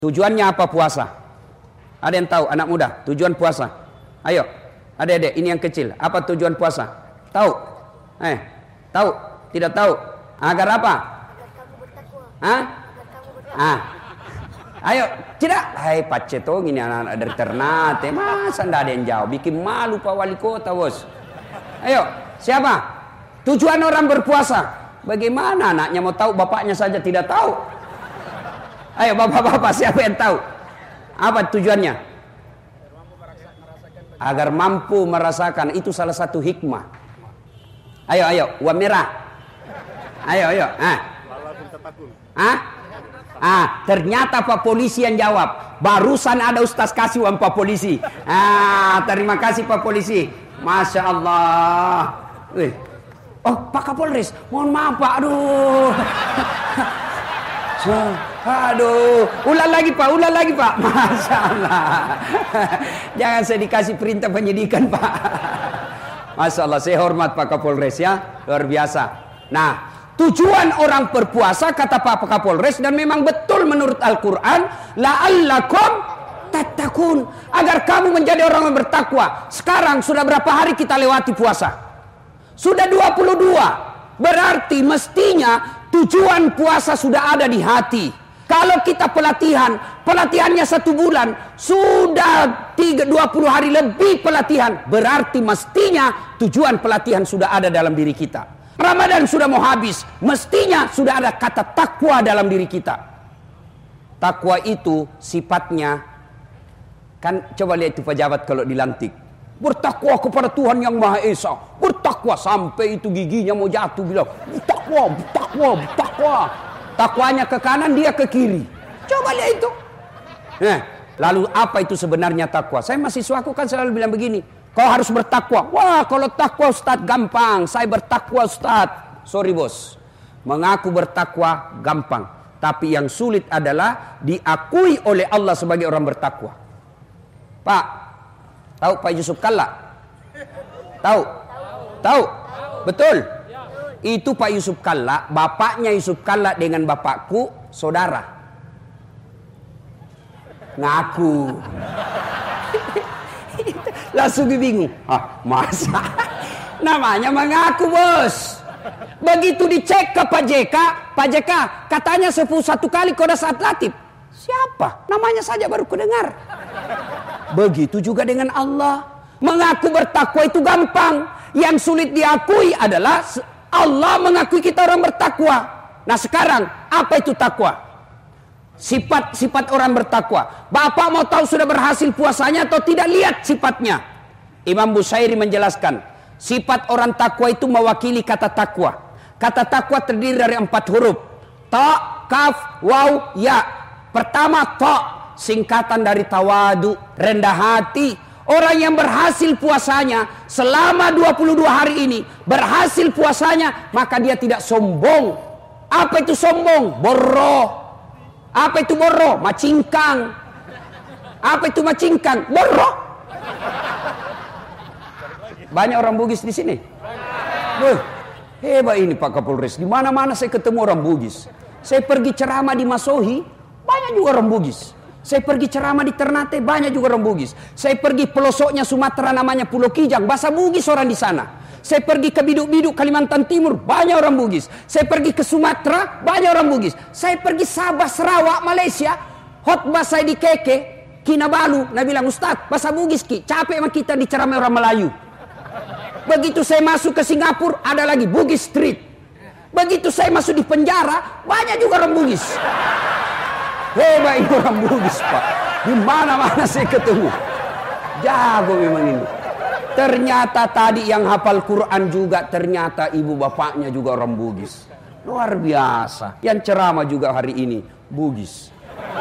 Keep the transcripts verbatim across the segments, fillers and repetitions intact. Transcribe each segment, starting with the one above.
Tujuannya apa puasa? Ada yang tahu anak muda tujuan puasa? Ayo, adik-adik ini yang kecil. Apa tujuan puasa? Tahu? Eh, tahu? Tidak tahu? Agar apa? Agar kamu bertakwa. Hah? Agar kamu bertakwa. Ah. Ayo, tidak. Hai pacetong ini anak-anak dari Ternate. Masa ndak ada yang jawab? Bikin malu Pak Wali Kota, bos. Ayo, siapa? Tujuan orang berpuasa. Bagaimana anaknya mau tahu, bapaknya saja tidak tahu. Ayo bapak-bapak, siapa yang tahu? Apa tujuannya? Agar mampu merasakan, itu salah satu hikmah. Ayo, ayo, uang merah. Ayo, ayo. Ah. Ah? Ah, ternyata Pak Polisi yang jawab. Barusan ada Ustaz kasih uang Pak Polisi. Ah, terima kasih Pak Polisi. Masya Allah. Wih. Oh, Pak Kapolres, mohon maaf Pak. Aduh. So, aduh, ulang lagi Pak, ulang lagi Pak. Masya Allah. Jangan saya dikasih perintah penyidikan Pak. Masya Allah, saya hormat Pak Kapolres ya, luar biasa. Nah, tujuan orang berpuasa kata Pak Kapolres, dan memang betul menurut Al-Quran, la'allakum tattaqun, agar kamu menjadi orang yang bertakwa. Sekarang sudah berapa hari kita lewati puasa? Sudah dua puluh dua. Berarti mestinya tujuan puasa sudah ada di hati. Kalau kita pelatihan, pelatihannya satu bulan, sudah tiga, dua puluh hari lebih pelatihan, berarti mestinya tujuan pelatihan sudah ada dalam diri kita. Ramadan sudah mau habis, mestinya sudah ada kata takwa dalam diri kita. Takwa itu sifatnya, kan coba lihat itu pejabat kalau dilantik. Bertakwa kepada Tuhan yang Maha Esa. Bertakwa sampai itu giginya mau jatuh bilang, bertakwa, bertakwa, bertakwa. Takwanya ke kanan, dia ke kiri. Coba lihat itu. Nah, lalu apa itu sebenarnya takwa? Saya mahasiswaku kan selalu bilang begini, kau harus bertakwa. Wah, kalau takwa Ustaz gampang. Saya bertakwa Ustaz. Sorry bos. Mengaku bertakwa gampang. Tapi yang sulit adalah diakui oleh Allah sebagai orang bertakwa. Pak, tahu Pak Yusuf Kalla? Tahu? Tahu? Betul? Itu Pak Yusuf Kalla, bapaknya Yusuf Kalla dengan bapakku saudara. Ngaku. Langsung bingung. Ah, masa? Namanya mengaku bos. Begitu dicek ke Pak J K, Pak J K katanya sepuluh satu kali kode saat latif. Siapa? Namanya saja baru kudengar. Begitu juga dengan Allah. Mengaku bertakwa itu gampang. Yang sulit diakui adalah Allah mengakui kita orang bertakwa. Nah sekarang apa itu takwa? Sifat-sifat orang bertakwa. Bapak mau tahu sudah berhasil puasanya atau tidak? Lihat sifatnya. Imam Bushairi menjelaskan, sifat orang takwa itu mewakili kata takwa. Kata takwa terdiri dari empat huruf. Ta, kaf, waw, ya. Pertama ta, singkatan dari tawadu, rendah hati. Orang yang berhasil puasanya selama dua puluh dua hari ini, berhasil puasanya, maka dia tidak sombong. Apa itu sombong? Borro. Apa itu borro? Macingkang. Apa itu macingkang? Borro. Banyak orang Bugis di sini. Wah, hebat ini Pak Kapolres. Di mana-mana saya ketemu orang Bugis. Saya pergi ceramah di Masohi, banyak juga orang Bugis. Saya pergi ceramah di Ternate, banyak juga orang Bugis. Saya pergi pelosoknya Sumatera namanya Pulau Kijang, bahasa Bugis orang di sana. Saya pergi ke Biduk-Biduk Kalimantan Timur, banyak orang Bugis. Saya pergi ke Sumatera, banyak orang Bugis. Saya pergi Sabah, Sarawak, Malaysia, khotbah saya di Keke, Kinabalu, Nabi bilang, Ustaz, bahasa Bugis ki, capek sama kita diceramai orang Melayu. Begitu saya masuk ke Singapura, ada lagi Bugis Street. Begitu saya masuk di penjara, banyak juga orang Bugis. Hebat ini orang Bugis Pak. Di mana-mana saya ketemu. Jago memang ini. Ternyata tadi yang hafal Quran juga ternyata ibu bapaknya juga orang Bugis. Luar biasa. Yang ceramah juga hari ini Bugis.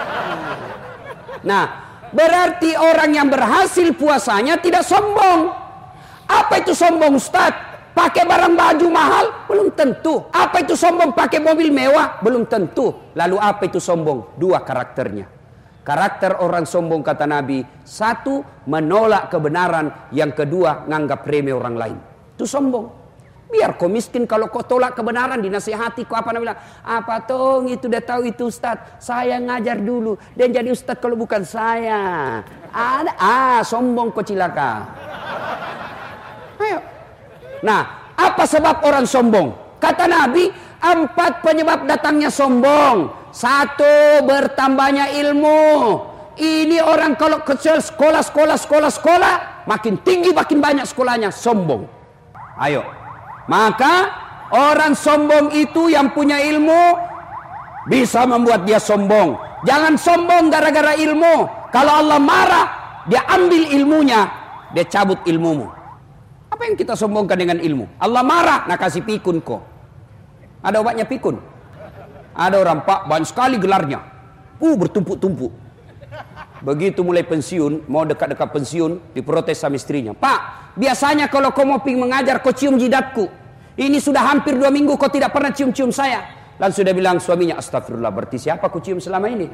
Nah, berarti orang yang berhasil puasanya tidak sombong. Apa itu sombong Ustaz? Pakai barang baju mahal? Belum tentu. Apa itu sombong? Pakai mobil mewah? Belum tentu. Lalu apa itu sombong? Dua karakternya. Karakter orang sombong kata Nabi, satu menolak kebenaran, yang kedua nganggap remeh orang lain. Itu sombong. Biar kau miskin, kalau kau tolak kebenaran dinasihati kau apa namanya? Apa tong itu udah tahu itu Ustadz. Saya ngajar dulu dan jadi Ustadz kalau bukan saya. Ada ah sombong kau cilaka. Ayo. Nah, apa sebab orang sombong? Kata Nabi, empat penyebab datangnya sombong. Satu, bertambahnya ilmu. Ini orang kalau ke sekolah, sekolah, sekolah, sekolah, makin tinggi, makin banyak sekolahnya, sombong. Ayo. Maka orang sombong itu yang punya ilmu bisa membuat dia sombong. Jangan sombong gara-gara ilmu. Kalau Allah marah, dia ambil ilmunya, dia cabut ilmumu. Apa yang kita sombongkan dengan ilmu? Allah marah, nak kasih pikun kok. Ada obatnya pikun. Ada orang, Pak, banyak sekali gelarnya. Uh, bertumpuk-tumpuk. Begitu mulai pensiun, mau dekat-dekat pensiun, diprotes sama istrinya. Pak, biasanya kalau kau mau ping mengajar, kau cium jidatku. Ini sudah hampir dua minggu kau tidak pernah cium-cium saya. Lalu sudah bilang suaminya, astagfirullah, berarti siapa kau cium selama ini?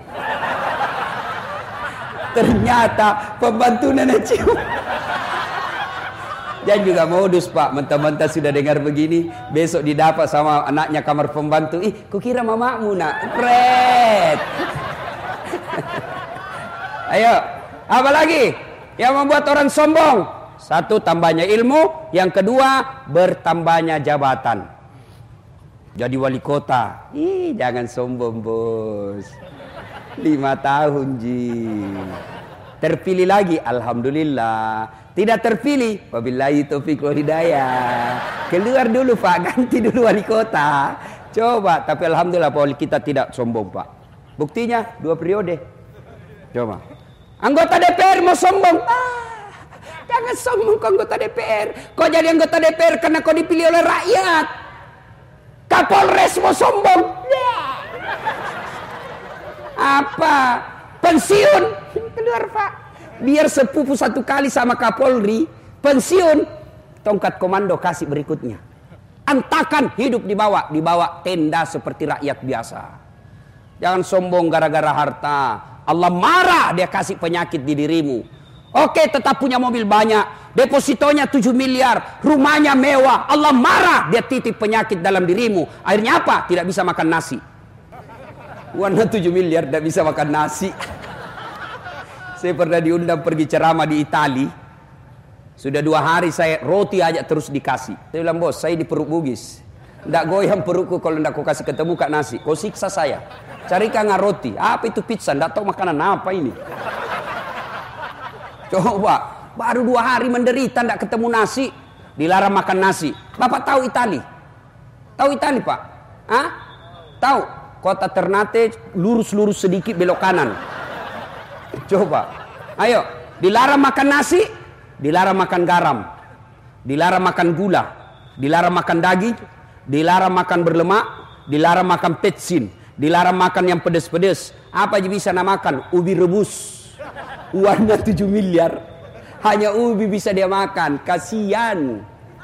Ternyata pembantu nenek cium. Dan juga modus, Pak, mentah-mentah sudah dengar begini, besok didapat sama anaknya kamar pembantu. Ih, kukira mamamu nak, pret. Ayo, apa lagi yang membuat orang sombong? Satu, tambahnya ilmu. Yang kedua, bertambahnya jabatan. Jadi wali kota. Ih, jangan sombong, bos. Lima tahun, ji. Terpilih lagi, alhamdulillah. Tidak terpilih, wabillahi taufiq wal hidayah. Keluar dulu, Pak, ganti dulu wali kota. Coba, tapi alhamdulillah Pak, kita tidak sombong, Pak. Buktinya dua periode. Coba. Anggota D P R mau sombong. Ah, jangan sombong ke anggota D P R. Kau jadi anggota D P R karena kau dipilih oleh rakyat. Kapolres mau sombong. Apa? Pensiun. Keluar, Pak. Biar sepupu satu kali sama Kapolri, pensiun, tongkat komando kasih berikutnya. Antakan hidup di bawah, di bawah tenda seperti rakyat biasa. Jangan sombong gara-gara harta. Allah marah, dia kasih penyakit di dirimu. Oke, tetap punya mobil banyak, depositonya tujuh miliar, rumahnya mewah. Allah marah, dia titip penyakit dalam dirimu. Akhirnya apa? Tidak bisa makan nasi. Warna tujuh miliar tidak bisa makan nasi. Saya pernah diundang pergi ceramah di Itali. Sudah dua hari saya roti aja terus dikasih. Saya bilang, bos, saya di perut bugis. Nggak goyang perutku kalau nggak kau kasih ketemu kak nasi. Kau siksa saya. Carikan roti. Apa itu pizza? Nggak tahu makanan apa ini. Coba, baru dua hari menderita nggak ketemu nasi. Dilarang makan nasi. Bapak tahu Itali? Tahu Itali, Pak? Hah? Tahu? Kota Ternate lurus-lurus sedikit belok kanan. Coba, ayo, dilarang makan nasi, dilarang makan garam, dilarang makan gula, dilarang makan daging, dilarang makan berlemak, dilarang makan petsin, dilarang makan yang pedas-pedas. Apa aja bisa nak makan? Ubi rebus, uangnya tujuh miliar, hanya ubi bisa dia makan, kasihan.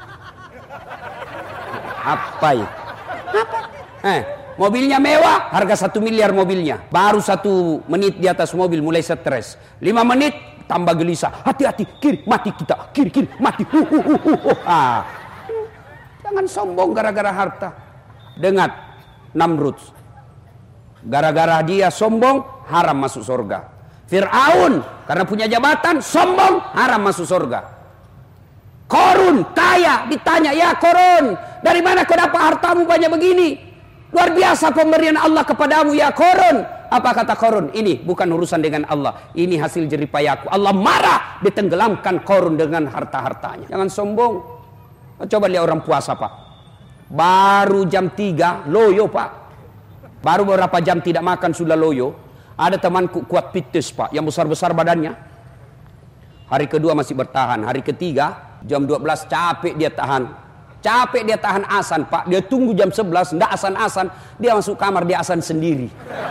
Apa ya? Apa? Eh. Mobilnya mewah, harga satu miliar mobilnya. Baru satu menit di atas mobil mulai stres. Lima menit tambah gelisah. Hati-hati, kiri, mati kita. Kiri, kiri, mati. Uh, uh, uh, uh. Ah. Jangan sombong gara-gara harta. Dengar, Namrud. Gara-gara dia sombong, haram masuk surga. Fir'aun, karena punya jabatan, sombong, haram masuk surga. Korun, kaya, ditanya, ya Korun, dari mana kau dapat hartamu banyak begini? Luar biasa pemberian Allah kepadamu ya Korun. Apa kata Korun? Ini bukan urusan dengan Allah. Ini hasil jeripayaku. Allah marah, ditenggelamkan Korun dengan harta-hartanya. Jangan sombong. Coba lihat orang puasa, Pak. Baru jam tiga, loyo, Pak. Baru beberapa jam tidak makan sudah loyo. Ada temanku kuat pites, Pak, yang besar-besar badannya. Hari kedua masih bertahan. Hari ketiga, jam dua belas capek dia tahan. Capek dia tahan asan, Pak. Dia tunggu jam sebelas, ndak asan-asan. Dia masuk kamar, dia asan sendiri.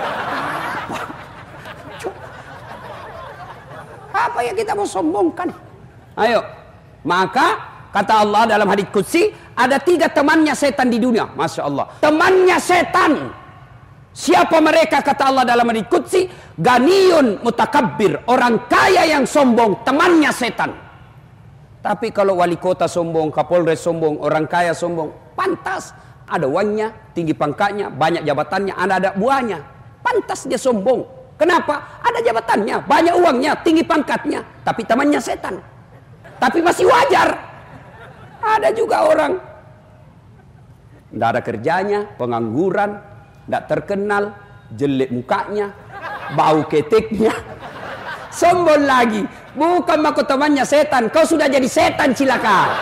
Apa yang kita mau sombongkan? Ayo. Maka, kata Allah dalam hadits qudsi, ada tiga temannya setan di dunia. Masya Allah. Temannya setan. Siapa mereka, kata Allah dalam hadits qudsi? Ganiyun mutakabbir. Orang kaya yang sombong, temannya setan. Tapi kalau wali kota sombong, kapolres sombong, orang kaya sombong, pantas. Ada uangnya, tinggi pangkatnya, banyak jabatannya, ada ada buahnya. Pantas dia sombong. Kenapa? Ada jabatannya, banyak uangnya, tinggi pangkatnya, tapi temannya setan. Tapi masih wajar. Ada juga orang tidak ada kerjanya, pengangguran, tidak terkenal, jelek mukanya, bau keteknya, sombong lagi. Bukan mako temannya setan, kau sudah jadi setan cilaka.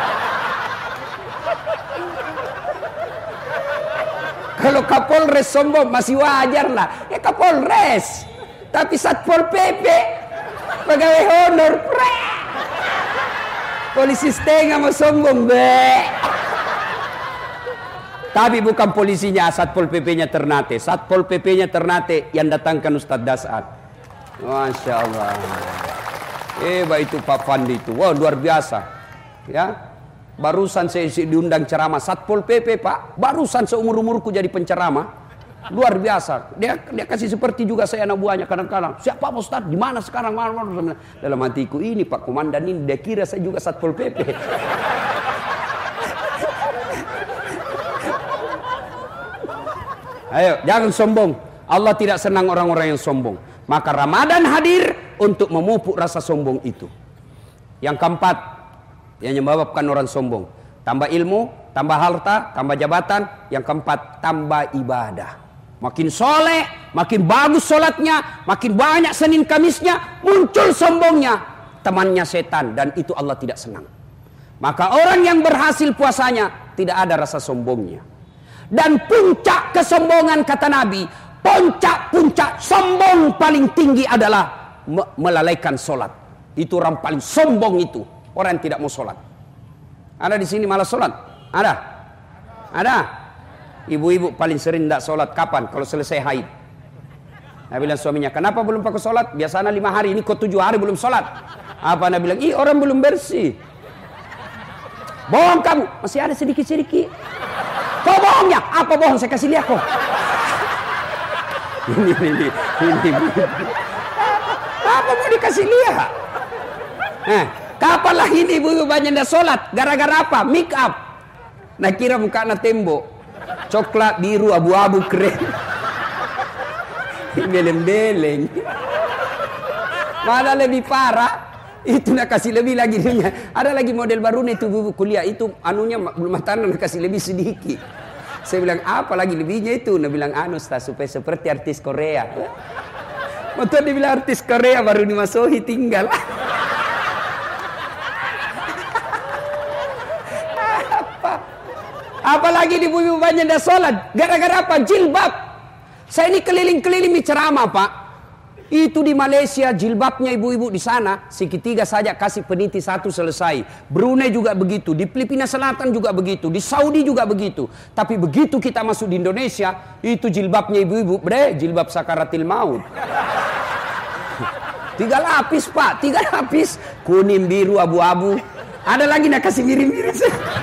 Kalau Kapolres sombong masih wajar lah. Ya Kapolres. Tapi Satpol P P pegawai honor. Pre. Polisi setengah mau sombong. Be. Tapi bukan polisinya, Satpol P P-nya Ternate. Satpol P P-nya Ternate yang datangkan Ustadz Dasar. Masya Allah. Eh, itu Pak Fandi itu. Wah, luar biasa. Ya. Barusan saya diundang ceramah Satpol P P, Pak. Barusan seumur-umurku jadi penceramah. Luar biasa. Dia dia kasih seperti juga saya anak buahnya kadang-kadang. Siapa Pak Ustadz? Di mana sekarang? Mana, mana? Dalam hatiku ini Pak Komandan ini dia kira saya juga Satpol P P. Ayo, jangan sombong. Allah tidak senang orang-orang yang sombong. Maka Ramadan hadir untuk memupuk rasa sombong itu. Yang keempat, yang menyebabkan orang sombong, tambah ilmu, tambah harta, tambah jabatan. Yang keempat, tambah ibadah. Makin soleh, makin bagus solatnya, makin banyak Senin Kamisnya, muncul sombongnya, temannya setan, dan itu Allah tidak senang. Maka orang yang berhasil puasanya tidak ada rasa sombongnya. Dan puncak kesombongan kata Nabi, puncak-puncak sombong paling tinggi adalah melalaikan solat. Itu orang paling sombong itu. Orang yang tidak mau sholat. Ada di sini malah sholat? Ada? Ada? Ibu-ibu paling sering tidak sholat kapan? Kalau selesai haid. Nabi bilang suaminya, kenapa belum pakai sholat? Biasanya lima hari, ini kok tujuh hari belum sholat. Apa Nabi bilang? Ih, orang belum bersih. Bohong kamu. Masih ada sedikit-sedikit. Kau bohongnya? Apa bohong? Saya kasih lihat kok. Ini, ini, ini, ini. Apa mau dikasih lihat? Nah, kapan lah ini ibu-ibu banyak dah sholat? Gara-gara apa? Make up. Nah kira muka na tembok. Coklat, biru, abu-abu, keren. Beleng-beleng. Mana lebih parah? Itu nak kasih lebih lagi. Ada lagi model baru nih itu ibu kuliah. Itu anunya belum matang nak kasih lebih sedikit. Saya bilang apa lagi lebihnya itu? Dia bilang anu supaya seperti artis Korea. Betul dia bilang artis Korea baru dimasuki tinggal. Apalagi di bumi banyak dah sholat. Gara-gara apa? Jilbab. Saya ini keliling-keliling ceramah Pak. Itu di Malaysia jilbabnya ibu-ibu di sana segitiga saja kasih peniti satu selesai. Brunei juga begitu. Di Filipina Selatan juga begitu. Di Saudi juga begitu. Tapi begitu kita masuk di Indonesia, itu jilbabnya ibu-ibu, bre, jilbab sakaratil maut. Tiga lapis Pak, tiga lapis. Kuning, biru, abu-abu. Ada lagi nak kasih miring-miring.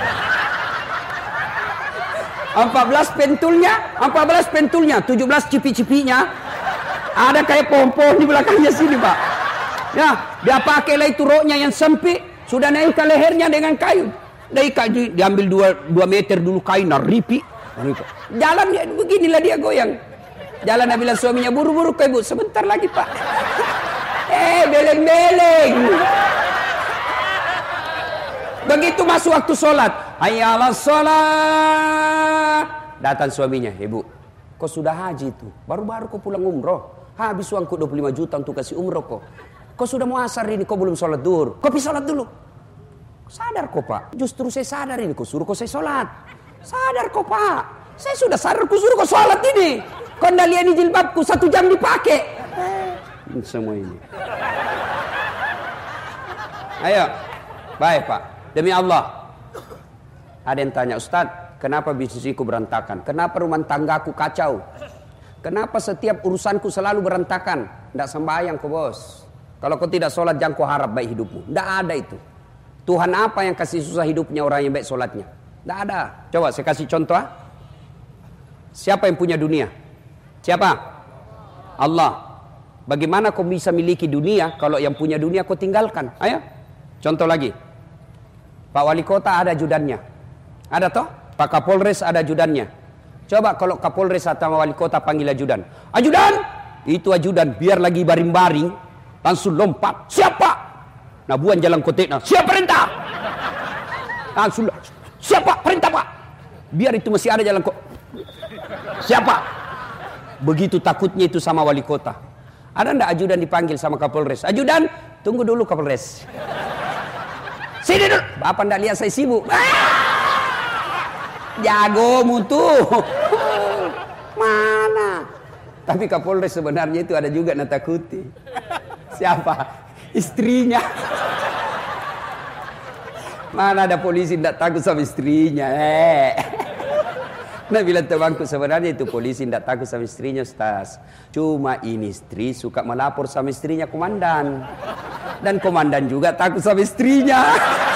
empat belas pentulnya, empat belas pentulnya, tujuh belas cipi-cipinya. Ada kayak pohon-pohon di belakangnya sini Pak. Ya, dia pakailah itu roknya yang sempit, sudah naik ke lehernya dengan kayu. Dari kayu diambil dua, dua meter dulu kain, naripi. Jalan dia beginilah dia goyang. Jalan Nabi bilang suaminya, buru-buru ke ibu, sebentar lagi Pak. Eh, beleng-beleng. Begitu masuk waktu sholat, hayyalah sholat. Datang suaminya, ibu, kau sudah haji itu, baru-baru kau pulang umroh. Habis uangku dua puluh lima juta untuk kasih umroh kok. Kau sudah mau asar ini, kau belum sholat duhur. Kau pergi sholat dulu. Sadar kok Pak, justru saya sadar ini, kau suruh kau saya sholat. Sadar kok Pak, saya sudah sadar kau suruh kau sholat ini. Kau ndak lihat ini jilbabku, satu jam dipakai. Semua ini. Ayo, baik Pak. Demi Allah. Ada yang tanya, Ustadz, kenapa bisnisku berantakan? Kenapa rumah tanggaku kacau? Kenapa setiap urusanku selalu berantakan? Tidak sembahyang kau bos. Kalau kau tidak sholat jangan kau harap baik hidupmu. Tidak ada itu. Tuhan apa yang kasih susah hidupnya orang yang baik sholatnya? Tidak ada. Coba saya kasih contoh. Siapa yang punya dunia? Siapa? Allah. Bagaimana kau bisa miliki dunia kalau yang punya dunia kau tinggalkan? Ayo. Contoh lagi. Pak Wali Kota ada ajudannya. Ada toh? Pak Kapolres ada ajudannya. Coba kalau Kapolres atau Wali Kota panggil ajudan. Ajudan! Itu ajudan biar lagi baring-baring langsung lompat. Siapa? Nah buan jalan koteknya. Siapa perintah? Langsung. Siapa perintah Pak? Biar itu masih ada jalan kok. Siapa? Begitu takutnya itu sama Wali Kota. Ada ndak ajudan dipanggil sama Kapolres? Ajudan, tunggu dulu Kapolres. Sini dulu. Bapak ndak lihat saya sibuk. Jago mutu. Mana? Tapi Kapolres sebenarnya itu ada juga natakuti. Siapa? Istrinya. Mana ada polisi tidak takut sama istrinya? Eh. Nah bilang temanku sebenarnya itu polisi tidak takut sama istrinya Ustaz. Cuma ini istri suka melapor sama istrinya komandan. Dan komandan juga takut sama istrinya.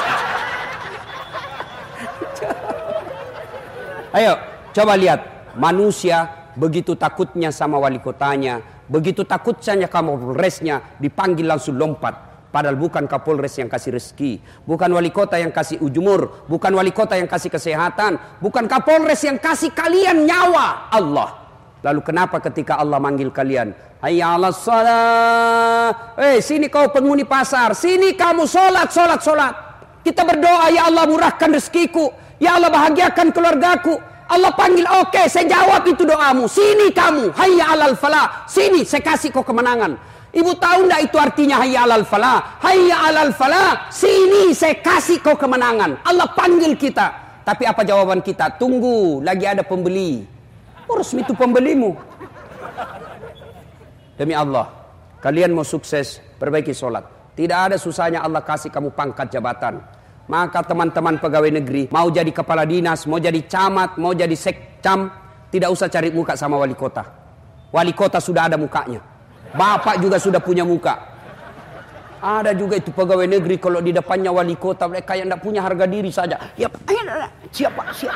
Ayo coba lihat. Manusia begitu takutnya sama wali kotanya, begitu takutnya Kapolresnya, dipanggil langsung lompat. Padahal bukan Kapolres yang kasih rezeki, bukan wali kota yang kasih ujumur, bukan wali kota yang kasih kesehatan, bukan Kapolres yang kasih kalian nyawa, Allah. Lalu kenapa ketika Allah manggil kalian, hayya 'alas shalah, eh sini kau penghuni pasar, sini kamu sholat, sholat, sholat. Kita berdoa, ya Allah murahkan rezekiku, ya Allah bahagiakan keluargaku. Allah panggil, oke okay, saya jawab itu doamu. Sini kamu, hayya 'alal falah, sini saya kasih kau kemenangan. Ibu tahu enggak itu artinya hayya 'alal falah? Hayya 'alal falah, sini saya kasih kau kemenangan. Allah panggil kita. Tapi apa jawaban kita? Tunggu, lagi ada pembeli. Urus itu pembelimu. Demi Allah, kalian mau sukses, perbaiki sholat. Tidak ada susahnya Allah kasih kamu pangkat jabatan. Maka teman-teman pegawai negeri, mau jadi kepala dinas, mau jadi camat, mau jadi sekcam, tidak usah cari muka sama wali kota. Wali kota sudah ada mukanya. Bapak juga sudah punya muka. Ada juga itu pegawai negeri kalau di depannya wali kota mereka yang tidak punya harga diri saja. Ya, siapa siapa?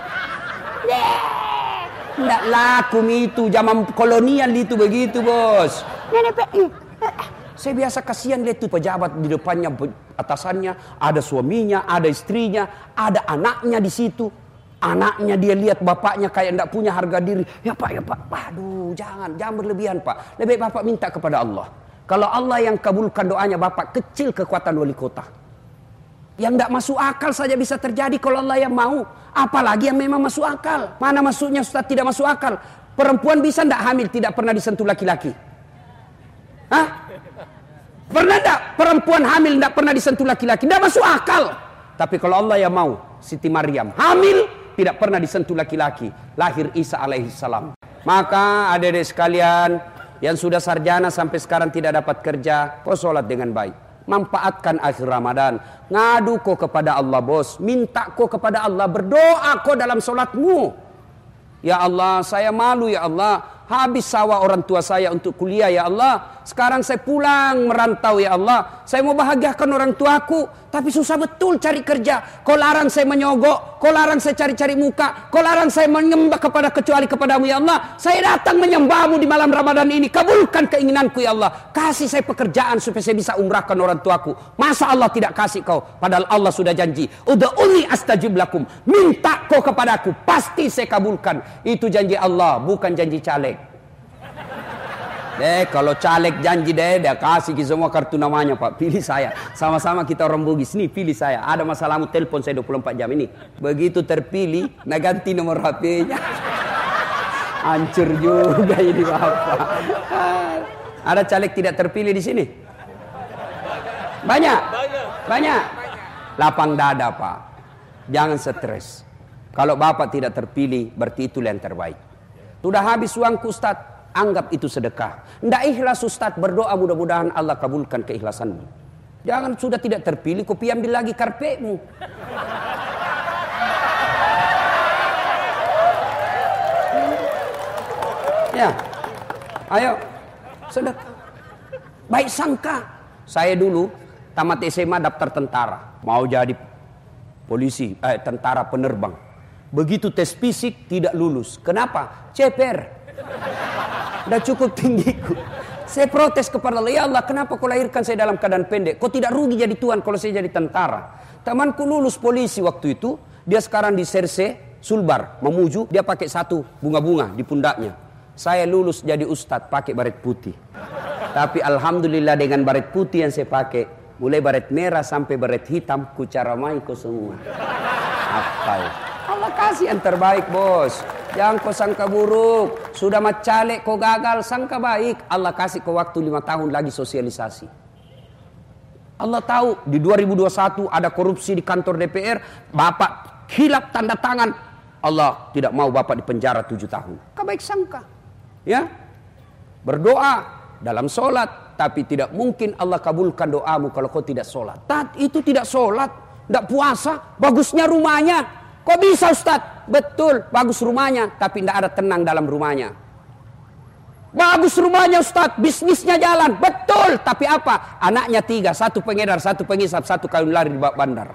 Tidak laku itu zaman kolonial itu begitu bos. Saya biasa kasihan lihat tuh pejabat di depannya atasannya ada suaminya, ada istrinya, ada anaknya di situ. Anaknya dia lihat bapaknya kayak tidak punya harga diri. Ya Pak, ya Pak. Aduh, jangan, jangan berlebihan Pak. Lebih baik Bapak minta kepada Allah. Kalau Allah yang kabulkan doanya Bapak, kecil kekuatan wali kota. Yang tidak masuk akal saja bisa terjadi kalau Allah yang mau. Apalagi yang memang masuk akal. Mana masuknya Ustaz tidak masuk akal? Perempuan bisa tidak hamil tidak pernah disentuh laki-laki? Hah? Pernah tidak perempuan hamil tidak pernah disentuh laki-laki? Tidak masuk akal. Tapi kalau Allah yang mau, Siti Maryam hamil, tidak pernah disentuh laki-laki. Lahir Isa alaihissalam. Maka adik-adik sekalian yang sudah sarjana sampai sekarang tidak dapat kerja, kau sholat dengan baik. Manfaatkan akhir Ramadan. Ngadu kau kepada Allah bos. Minta kau kepada Allah. Berdoa kau dalam sholatmu. Ya Allah, saya malu ya Allah. Habis sawah orang tua saya untuk kuliah ya Allah. Sekarang saya pulang merantau ya Allah. Saya mau bahagiakan orang tuaku, tapi susah betul cari kerja. Kau larang saya menyogok, kau larang saya cari-cari muka, kau larang saya menyembah kepada kecuali kepadamu ya Allah. Saya datang menyembahmu di malam Ramadan ini. Kabulkan keinginanku ya Allah. Kasih saya pekerjaan supaya saya bisa umrahkan orang tuaku. Masa Allah tidak kasih kau? Padahal Allah sudah janji. Ud'uni astajib lakum. Minta kau kepadaku, pasti saya kabulkan. Itu janji Allah, bukan janji caleg. Deh, kalau caleg janji deh, dia kasih semua kartu namanya Pak. Pilih saya. Sama-sama kita orang Bugis. Nih, pilih saya. Ada masalahmu, telepon saya dua puluh empat jam ini. Begitu terpilih, nah ganti nomor H P-nya. Hancur juga ini Bapak. Ada caleg tidak terpilih di sini? Banyak? Banyak. Lapang dada Pak. Jangan stres. Kalau Bapak tidak terpilih, berarti itu yang terbaik. Sudah habis uangku Ustaz. Anggap itu sedekah. Tidak ikhlas Ustaz, berdoa mudah-mudahan Allah kabulkan keikhlasanmu. Jangan sudah tidak terpilih, kopi ambil lagi karpetmu. Ya, ayo, sedekah. Baik sangka. Saya dulu tamat S M A daftar tentara, mau jadi polisi, eh, tentara penerbang. Begitu tes fisik tidak lulus. Kenapa? Ceper. Udah cukup tinggiku. Saya protes kepada Allah, ya Allah kenapa kau lahirkan saya dalam keadaan pendek? Kau tidak rugi jadi tuan kalau saya jadi tentara. Temanku lulus polisi waktu itu, dia sekarang di Serse, Sulbar, Mamuju, dia pakai satu bunga-bunga di pundaknya. Saya lulus jadi ustadz pakai baret putih. Tapi alhamdulillah dengan baret putih yang saya pakai, mulai baret merah sampai baret hitam, ku caramai kau semua. Apa ya? Allah kasih yang terbaik bos. Jangan kau sangka buruk. Sudah macalek kau gagal, sangka baik. Allah kasih kau waktu lima tahun lagi sosialisasi. Allah tahu di dua ribu dua puluh satu ada korupsi di kantor D P R. Bapak hilap tanda tangan. Allah tidak mau bapak dipenjara tujuh tahun. Kau baik sangka. Ya, berdoa dalam sholat. Tapi tidak mungkin Allah kabulkan doamu kalau kau tidak sholat. Tat itu tidak sholat. Tidak puasa. Bagusnya rumahnya. Kok bisa Ustaz? Betul, bagus rumahnya, tapi tidak ada tenang dalam rumahnya. Bagus rumahnya Ustaz, bisnisnya jalan, betul, tapi apa? Anaknya tiga, satu pengedar, satu pengisap, satu kawin lari di bandar.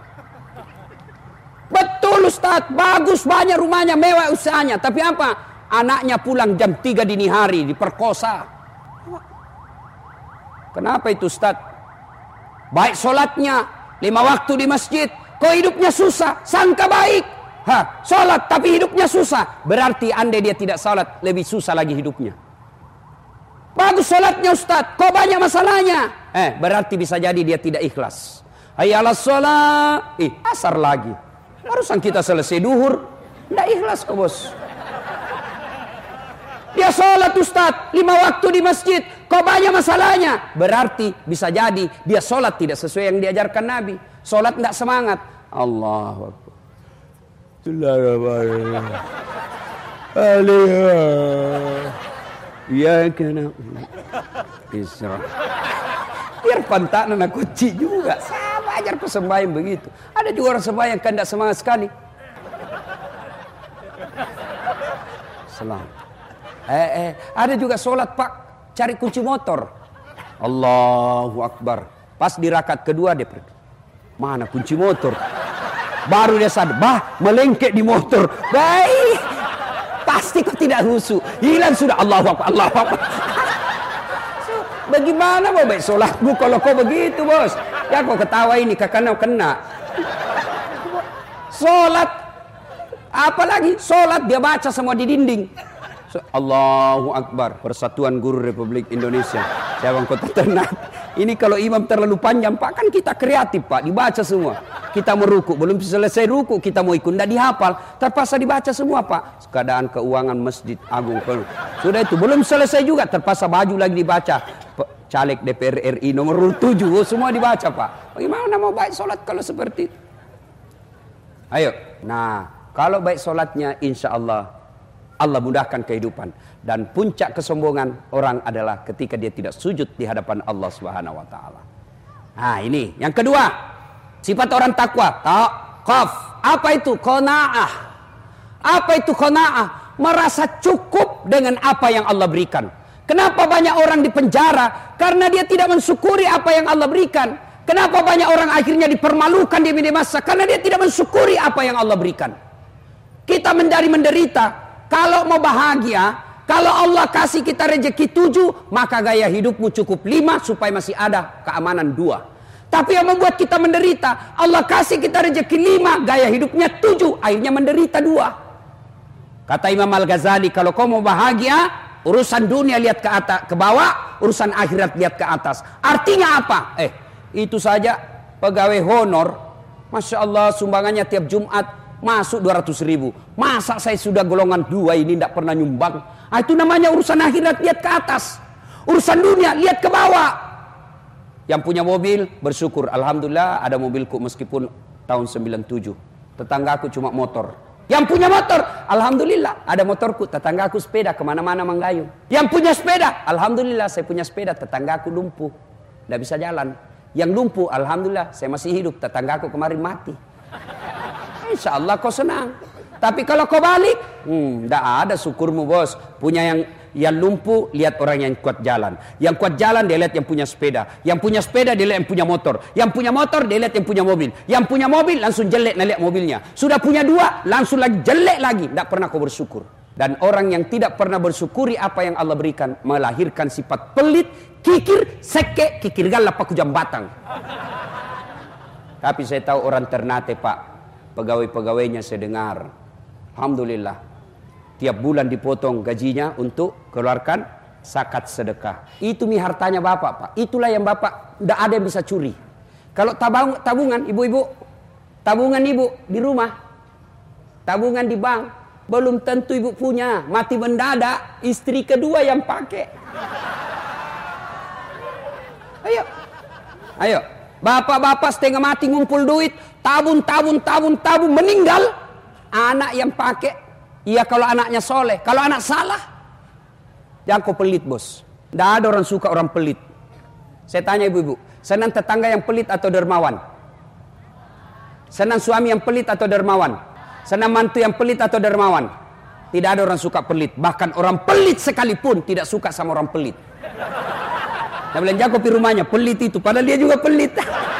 Betul Ustaz, bagus banyak rumahnya, mewah usahanya, tapi apa? Anaknya pulang jam tiga dini hari, diperkosa. Kenapa itu Ustaz? Baik sholatnya, lima waktu di masjid, kok hidupnya susah, sangka baik. Ha, sholat tapi hidupnya susah. Berarti andai dia tidak sholat, lebih susah lagi hidupnya. Bagus sholatnya Ustaz, kok banyak masalahnya? Eh, berarti bisa jadi dia tidak ikhlas. Hayyalah sholat, eh, asar lagi. Barusan kita selesai duhur, tidak ikhlas kok bos. Dia sholat Ustaz, lima waktu di masjid, kok banyak masalahnya? Berarti bisa jadi dia sholat tidak sesuai yang diajarkan Nabi. Sholat tidak semangat. Allahu Akbar. Bismillahirrahmanirrahim. Aliyah. Ya kena. Isra. Biar pantanan aku kunci juga. Sama ajar kau sembahyang begitu. Ada juga orang sembahyang kan tidak semangat sekali. Salam. Eh, eh, ada juga sholat pak cari kunci motor. Allahu Akbar. Pas di rakaat kedua dia pergi. Mana kunci motor? Baru dia sadar, bah melengket di motor. Baik, pasti kau tidak husu. Hilang sudah. Allahu Akbar, Allahu Akbar. So, bagaimana mau baik sholatmu kalau kau begitu bos? Ya kau ketawa ini kakak kena. Sholat, apalagi sholat dia baca semua di dinding. So, Allahu Akbar, Persatuan Guru Republik Indonesia Cabang Kota Ternate. Ini kalau imam terlalu panjang pak, kan kita kreatif pak, dibaca semua. Kita meruku, belum selesai ruku kita mau ikut, tidak dihafal, terpaksa dibaca semua pak. Keadaan keuangan Masjid Agung, sudah itu belum selesai juga, terpaksa baju lagi dibaca. Caleg D P R R I nomor tujuh, semua dibaca pak. Bagaimana mau baik sholat kalau seperti itu? Ayo, nah kalau baik sholatnya insya Allah Allah mudahkan kehidupan. Dan puncak kesombongan orang adalah ketika dia tidak sujud di hadapan Allah Subhanahu wa taala. Nah, ini yang kedua. Sifat orang takwa, taqaf. Apa itu? Qanaah. Apa itu qanaah? Merasa cukup dengan apa yang Allah berikan. Kenapa banyak orang di penjara? Karena dia tidak mensyukuri apa yang Allah berikan. Kenapa banyak orang akhirnya dipermalukan di media massa? Karena dia tidak mensyukuri apa yang Allah berikan. Kita mencari menderita. Kalau mau bahagia, kalau Allah kasih kita rezeki tujuh, maka gaya hidupmu cukup lima supaya masih ada keamanan dua. Tapi yang membuat kita menderita, Allah kasih kita rezeki lima, gaya hidupnya tujuh, akhirnya menderita dua. Kata Imam Al-Ghazali, kalau kau mau bahagia, urusan dunia lihat ke atas, ke bawah, urusan akhirat lihat ke atas. Artinya apa? Eh, itu saja pegawai honor, Masya Allah sumbangannya tiap Jumat masuk dua ratus ribu. Masa saya sudah golongan dua ini tidak pernah nyumbang? Ah, itu namanya urusan akhirat lihat ke atas. Urusan dunia lihat ke bawah. Yang punya mobil bersyukur, alhamdulillah ada mobilku meskipun tahun sembilan tujuh. Tetanggaku cuma motor. Yang punya motor, alhamdulillah ada motorku. Tetanggaku sepeda kemana-mana menggayung. Yang punya sepeda, alhamdulillah saya punya sepeda. Tetanggaku lumpuh, tidak bisa jalan. Yang lumpuh, alhamdulillah saya masih hidup. Tetanggaku kemarin mati. Insya Allah kau senang. Tapi kalau kau balik, hmm, tidak ada syukurmu bos. Punya yang yang lumpuh, lihat orang yang kuat jalan. Yang kuat jalan, dia lihat yang punya sepeda. Yang punya sepeda, dia lihat yang punya motor. Yang punya motor, dia lihat yang punya mobil. Yang punya mobil, langsung jelek, nah lihat mobilnya. Sudah punya dua, langsung lagi jelek lagi. Tidak pernah kau bersyukur. Dan orang yang tidak pernah bersyukuri apa yang Allah berikan melahirkan sifat pelit, kikir, seke, kikir galap paku jambatang. Tapi saya tahu orang Ternate, Pak, pegawai-pegawainya saya dengar, alhamdulillah, tiap bulan dipotong gajinya untuk keluarkan zakat sedekah. Itu mi hartanya Bapak, Pak. Itulah yang Bapak tidak ada yang bisa curi. Kalau tabung, tabungan, ibu-ibu, tabungan ibu di rumah, tabungan di bank, belum tentu ibu punya. Mati mendadak, istri kedua yang pakai. Ayo, ayo, bapak-bapak setengah mati ngumpul duit, tabung, tabung, tabung, tabung, meninggal, anak yang pakai. Iya kalau anaknya soleh, kalau anak salah, jangan kau pelit bos. Tidak ada orang suka orang pelit. Saya tanya ibu-ibu, senang tetangga yang pelit atau dermawan? Senang suami yang pelit atau dermawan? Senang mantu yang pelit atau dermawan? Tidak ada orang suka pelit. Bahkan orang pelit sekalipun tidak suka sama orang pelit. Saya bilang jago di rumahnya pelit itu, padahal dia juga pelit.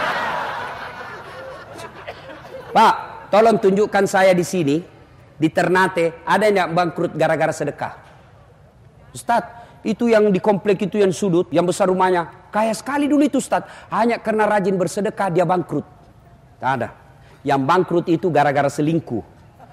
Pak, tolong tunjukkan saya di sini, di Ternate, ada yang bangkrut gara-gara sedekah? Ustadz, itu yang di komplek itu yang sudut, yang besar rumahnya, kaya sekali dulu itu Ustadz. Hanya karena rajin bersedekah dia bangkrut. Tak ada. Yang bangkrut itu gara-gara selingkuh.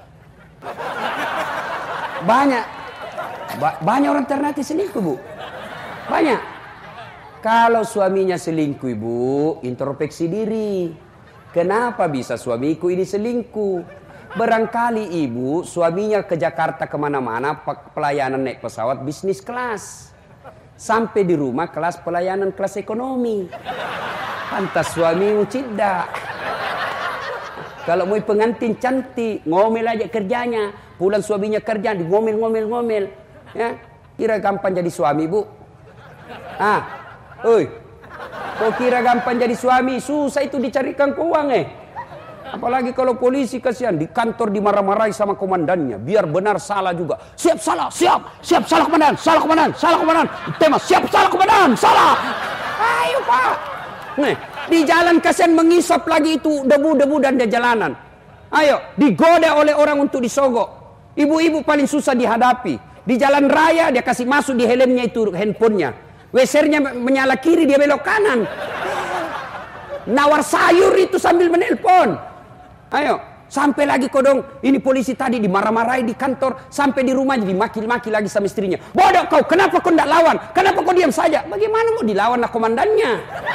Banyak. Ba banyak orang Ternate selingkuh, Bu. Banyak. Kalau suaminya selingkuh, Ibu, introspeksi diri. Kenapa bisa suamiku ini selingkuh? Barangkali Ibu, suaminya ke Jakarta kemana-mana, pelayanan naik pesawat bisnis kelas. Sampai di rumah kelas pelayanan kelas ekonomi. Pantas suamimu tidak. Kalau mau pengantin cantik, ngomel aja kerjanya. Pulang suaminya kerja, di ngomel-ngomel-ngomel. Ya, kira gampang jadi suami, Bu? Ah, oi, kau kira gampang jadi suami? Susah itu dicarikan uang eh. Apalagi kalau polisi, kasihan di kantor dimarah-marahi sama komandannya. Biar benar salah juga. Siap salah, siap, siap salah komandan, salah komandan, salah komandan. Tema siap salah komandan, salah. Ayo Pak. Nih, di jalan kasihan mengisap lagi itu debu-debu dan di jalanan. Ayo, digoda oleh orang untuk disogok. Ibu-ibu paling susah dihadapi. Di jalan raya dia kasih masuk di helmnya itu handphonenya. Wesernya menyala kiri, dia belok kanan. Nawar sayur itu sambil menelpon. Ayo, sampai lagi kodong. Ini polisi tadi dimarah-marahi di kantor. Sampai di rumahnya dimaki-maki lagi sama istrinya. Bodoh kau, kenapa kau tidak lawan? Kenapa kau diam saja? Bagaimana mau dilawan lah komandannya?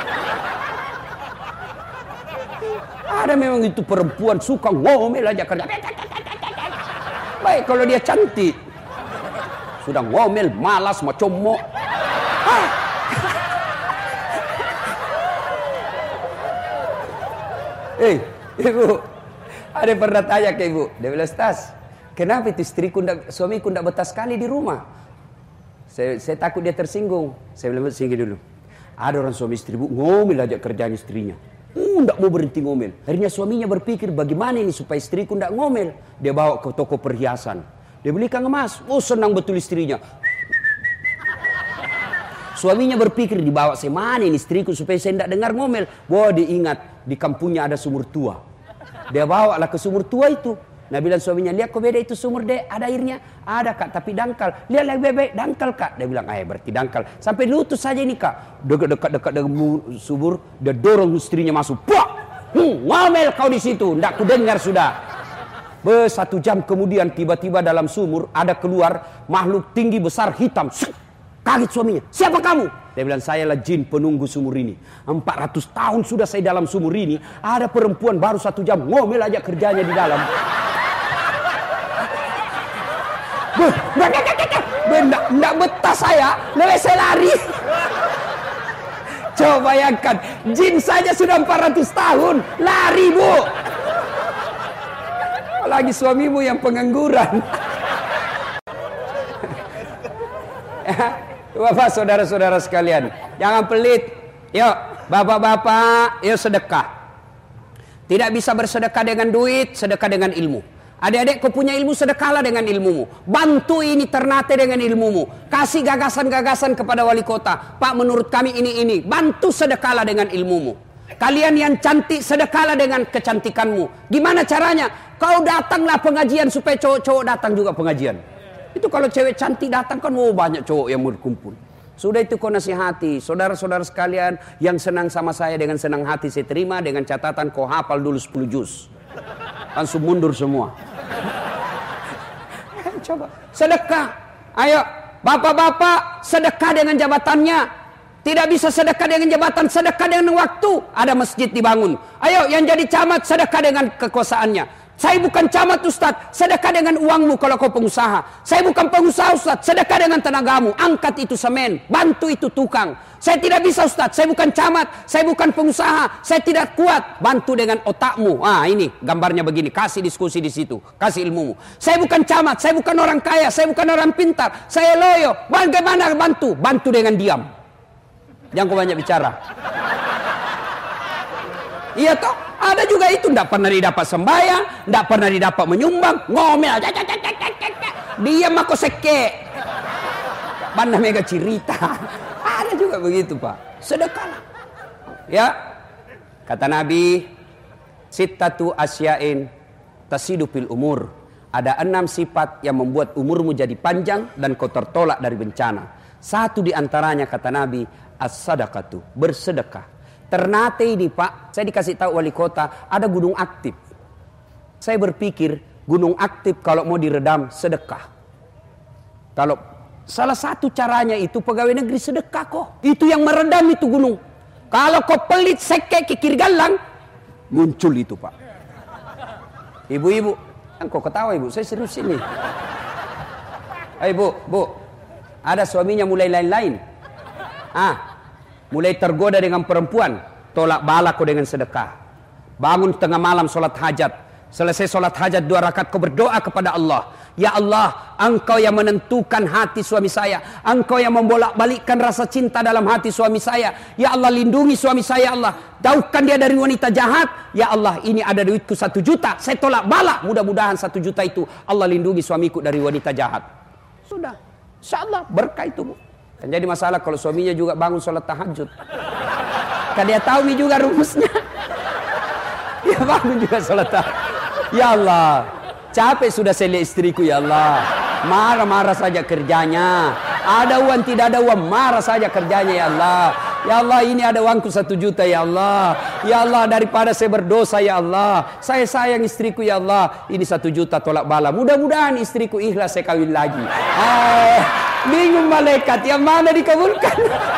Ada memang itu perempuan suka ngomel aja kerja. Baik kalau dia cantik. Sudah ngomel, malas, macam mo. Ah. Eh, ibu, ada pernah tanya ke ibu, dia bilang, Stas, kenapa itu istriku, ndak, suamiku ndak betah sekali di rumah? Saya, saya takut dia tersinggung. Saya bilang, singgi dulu. Ada orang suami istri, bu, ngomel aja kerjaan istrinya. Uh, ndak mau berhenti ngomel. Akhirnya suaminya berpikir, bagaimana ini supaya istriku ndak ngomel? Dia bawa ke toko perhiasan. Dia belikan emas. Oh, senang betul istrinya. Suaminya berpikir, dibawa saya mana ini istriku supaya saya tidak dengar ngomel. Wah, diingat di kampungnya ada sumur tua. Dia bawa lah ke sumur tua itu. Nah, bilang suaminya, lihat kok beda itu sumur dek, ada airnya? Ada kak, tapi dangkal. Lihat lagi bebek, dangkal kak. Dia bilang, eh berarti dangkal. Sampai lutut saja ini kak. Dekat-dekat dengan sumur, dia dorong istrinya masuk. Puak! Hmm, ngomel kau di situ, ndak ku dengar sudah. Be, satu jam kemudian tiba-tiba dalam sumur ada keluar makhluk tinggi besar hitam. Kaget suaminya, siapa kamu? Dia bilang, saya lah jin penunggu sumur ini. empat ratus tahun sudah saya dalam sumur ini. Ada perempuan baru satu jam ngomel aja kerjanya di dalam. Nggak betah saya, mulai saya lari. Coba bayangkan, jin saja sudah empat ratus tahun, lari bu. Apalagi suamimu yang pengangguran. Bapak, saudara-saudara sekalian, jangan pelit. Yuk, bapak-bapak, yuk sedekah. Tidak bisa bersedekah dengan duit, sedekah dengan ilmu. Adik-adik, kau punya ilmu, sedekahlah dengan ilmumu. Bantu ini Ternate dengan ilmumu. Kasih gagasan-gagasan kepada wali kota. Pak, menurut kami ini ini. Bantu sedekahlah dengan ilmumu. Kalian yang cantik, sedekahlah dengan kecantikanmu. Gimana caranya? Kau datanglah pengajian supaya cowok-cowok datang juga pengajian. Itu kalau cewek cantik datang kan, oh banyak cowok yang berkumpul. Sudah itu kau nasihati, saudara-saudara sekalian yang senang sama saya dengan senang hati saya terima dengan catatan kau hafal dulu sepuluh juz. Langsung mundur semua. Coba sedekah. Ayo bapak-bapak, sedekah dengan jabatannya. Tidak bisa sedekah dengan jabatan, sedekah dengan waktu. Ada masjid dibangun. Ayo yang jadi camat sedekah dengan kekuasaannya. Saya bukan camat Ustaz, sedekah dengan uangmu kalau kau pengusaha. Saya bukan pengusaha Ustaz, sedekah dengan tenagamu. Angkat itu semen, bantu itu tukang. Saya tidak bisa Ustaz, saya bukan camat, saya bukan pengusaha, saya tidak kuat. Bantu dengan otakmu. Ah ini gambarnya begini, kasih diskusi di situ, kasih ilmumu. Saya bukan camat, saya bukan orang kaya, saya bukan orang pintar, saya loyo. Bagaimana bantu? Bantu dengan diam. Jangan kau banyak bicara. Iya toh, ada juga itu tidak pernah didapat sembahyang, tidak pernah didapat menyumbang, ngomel, diam aku seke, mana mega cerita, ada juga begitu Pak, sedekahlah, ya, kata Nabi, sittatu asyain tasidu fil umur, ada enam sifat yang membuat umurmu jadi panjang dan kau tertolak dari bencana. Satu di antaranya kata Nabi, as-sadaqatu, bersedekah. Ternate ini Pak, saya dikasih tahu wali kota, ada gunung aktif. Saya berpikir, gunung aktif kalau mau diredam, sedekah. Kalau salah satu caranya itu pegawai negeri sedekah kok. Itu yang meredam itu gunung. Kalau kau pelit, seke, kikir galang, muncul itu Pak. Ibu-ibu, kan kau ketawa ibu, saya serius ini. Ayo bu, bu, ada suaminya mulai lain-lain. Ah. Mulai tergoda dengan perempuan, tolak bala kau dengan sedekah. Bangun tengah malam solat hajat. Selesai solat hajat dua rakaat kau berdoa kepada Allah. Ya Allah, Engkau yang menentukan hati suami saya. Engkau yang membolak-balikkan rasa cinta dalam hati suami saya. Ya Allah, lindungi suami saya Allah. Jauhkan dia dari wanita jahat. Ya Allah, ini ada duitku satu juta. Saya tolak bala. Mudah-mudahan satu juta itu Allah lindungi suamiku dari wanita jahat. Sudah, insya Allah berkah itu bu. Dan jadi masalah kalau suaminya juga bangun sholat tahajud. Kan dia tahu nih juga rumusnya. Dia bangun juga sholat tahajud. Ya Allah, capek sudah saya lihat istriku ya Allah. Marah-marah saja kerjanya. Ada uang tidak ada uang, marah saja kerjanya ya Allah. Ya Allah, ini ada uangku satu juta ya Allah. Ya Allah, daripada saya berdosa ya Allah. Saya sayang istriku ya Allah. Ini satu juta tolak bala. Mudah-mudahan istriku ikhlas saya kawin lagi. Eh, bingung malaikat yang mana dikabulkan.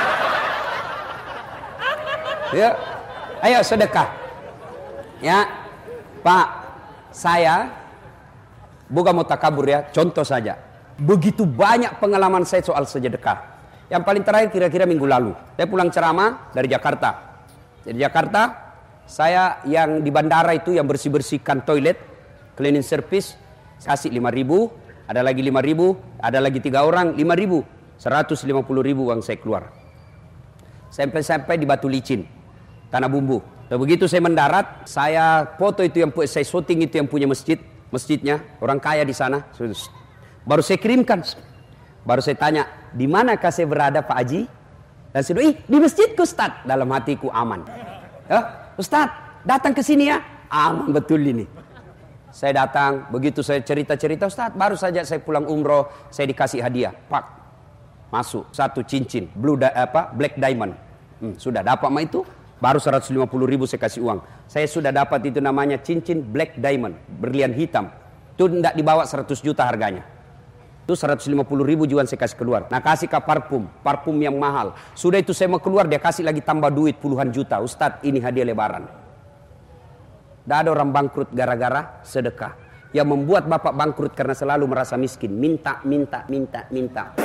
Ya, ayo sedekah. Ya, Pak, saya bukan mau takabur ya. Contoh saja. Begitu banyak pengalaman saya soal sedekah. Yang paling terakhir kira-kira minggu lalu. Saya pulang ceramah dari Jakarta. Dari Jakarta, saya yang di bandara itu yang bersih-bersihkan toilet, cleaning service, kasih lima ribu, ada lagi lima ribu, ada lagi tiga orang, lima ribu. seratus lima puluh ribu uang saya keluar. Sampai-sampai di Batu Licin, Tanah Bumbu. Dan begitu saya mendarat, saya foto itu yang saya syuting itu yang punya masjid, masjidnya, orang kaya di sana. Baru saya kirimkan. Baru saya tanya, di manakah saya berada Pak Haji? Dan saya bilang, ih di masjidku Ustaz. Dalam hatiku aman. Ya, Ustaz, datang ke sini ya. Aman betul ini. Saya datang, begitu saya cerita-cerita, Ustaz, baru saja saya pulang umroh, saya dikasih hadiah. Pak, masuk satu cincin, blue da, apa, black diamond. Hmm, sudah dapat mah itu, baru seratus lima puluh ribu saya kasih uang. Saya sudah dapat itu namanya cincin black diamond, berlian hitam. Itu tidak dibawa seratus juta harganya. Itu seratus lima puluh ribu juan saya kasih keluar. Nah kasih ke parfum, parfum yang mahal. Sudah itu saya mau keluar, dia kasih lagi tambah duit puluhan juta. Ustadz, ini hadiah lebaran. Tidak ada orang bangkrut gara-gara sedekah. Yang membuat bapak bangkrut karena selalu merasa miskin. Minta, minta, minta, minta.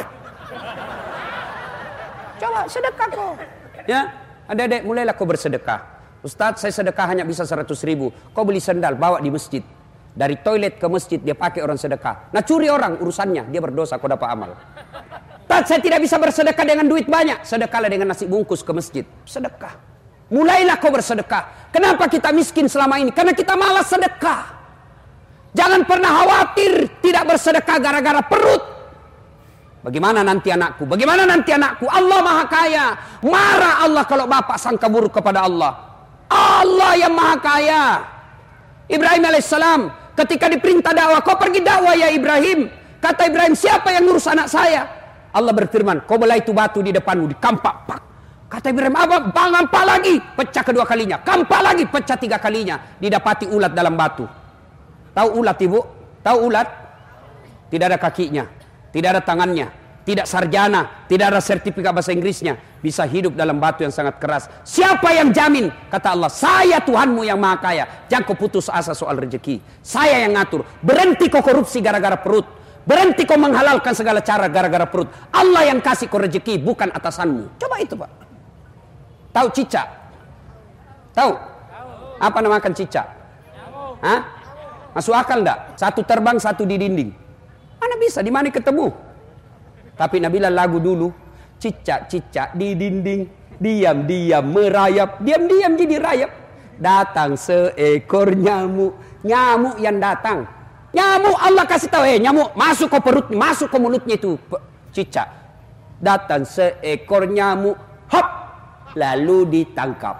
Coba sedekah kok. Ya, adik-adik mulailah kau bersedekah. Ustadz, saya sedekah hanya bisa seratus ribu. Kau beli sendal, bawa di masjid. Dari toilet ke masjid dia pakai orang sedekah. Nah curi orang urusannya, dia berdosa, kau dapat amal. Ustadz, saya tidak bisa bersedekah dengan duit banyak. Sedekahlah dengan nasi bungkus ke masjid. Sedekah. Mulailah kau bersedekah. Kenapa kita miskin selama ini? Karena kita malas sedekah. Jangan pernah khawatir tidak bersedekah gara-gara perut. Bagaimana nanti anakku? Bagaimana nanti anakku? Allah maha kaya. Marah Allah kalau bapak sangka buruk kepada Allah. Allah yang maha kaya. Ibrahim alaihissalam ketika diperintah dakwah, kau pergi dakwah ya Ibrahim. Kata Ibrahim, siapa yang ngurus anak saya? Allah berfirman, kau belai itu batu di depanmu, dikampak. Pak. Kata Ibrahim, apa? Bang, kampak lagi. Pecah kedua kalinya. Kampak lagi, pecah tiga kalinya. Didapati ulat dalam batu. Tahu ulat, ibu? Tahu ulat? Tidak ada kakinya, tidak ada tangannya, tidak sarjana, tidak ada sertifikat bahasa Inggrisnya. Bisa hidup dalam batu yang sangat keras. Siapa yang jamin? Kata Allah, saya Tuhanmu yang maha kaya. Jangan kau putus asa soal rezeki. Saya yang ngatur. Berhenti kau korupsi gara-gara perut. Berhenti kau menghalalkan segala cara gara-gara perut. Allah yang kasih kau rezeki, bukan atasanmu. Coba itu, Pak. Tahu cicak? Tahu? Apa namakan cicak? Hah? Masuk akal enggak? Satu terbang, satu di dinding. Mana bisa? Di mana ketemu? Tapi Nabila lagu dulu. Cicak-cicak di dinding, diam-diam merayap, diam-diam jadi rayap. Datang seekor nyamuk, nyamuk yang datang. Nyamuk Allah kasih tahu, eh nyamuk masuk ke perut, masuk ke mulutnya itu cicak. Datang seekor nyamuk, hop, lalu ditangkap.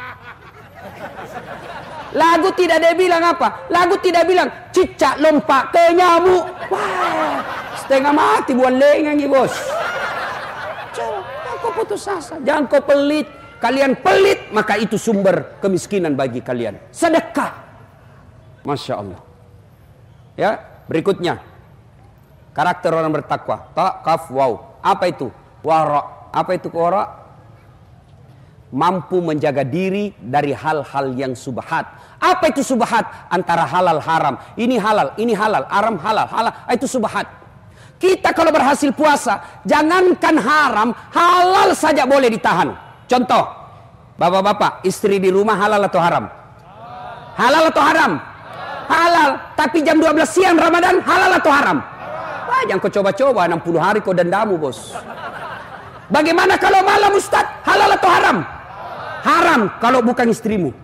Lagu tidak ada bilang apa? Lagu tidak bilang cicak lompat ke nyamuk. Wah, setengah mati buat lengang ya bos. Jangan kau putus asa, jangan kau pelit. Kalian pelit, maka itu sumber kemiskinan bagi kalian. Sedekah. Masya Allah. Ya, berikutnya. Karakter orang bertakwa. Ta, kaf, waw. Apa itu? Wara. Apa itu wara? Mampu menjaga diri dari hal-hal yang subhat. Apa itu subhat? Antara halal haram. Ini halal, ini halal, haram halal, halal. Itu subhat. Kita kalau berhasil puasa, jangankan haram, halal saja boleh ditahan. Contoh, bapak-bapak, istri di rumah halal atau haram? Halal atau haram? Halal. Tapi jam dua belas siang Ramadan, halal atau haram? Wah, jangan kau coba-coba, enam puluh hari kau dendamu bos. Bagaimana kalau malam Ustaz? Halal atau haram? Haram kalau bukan istrimu.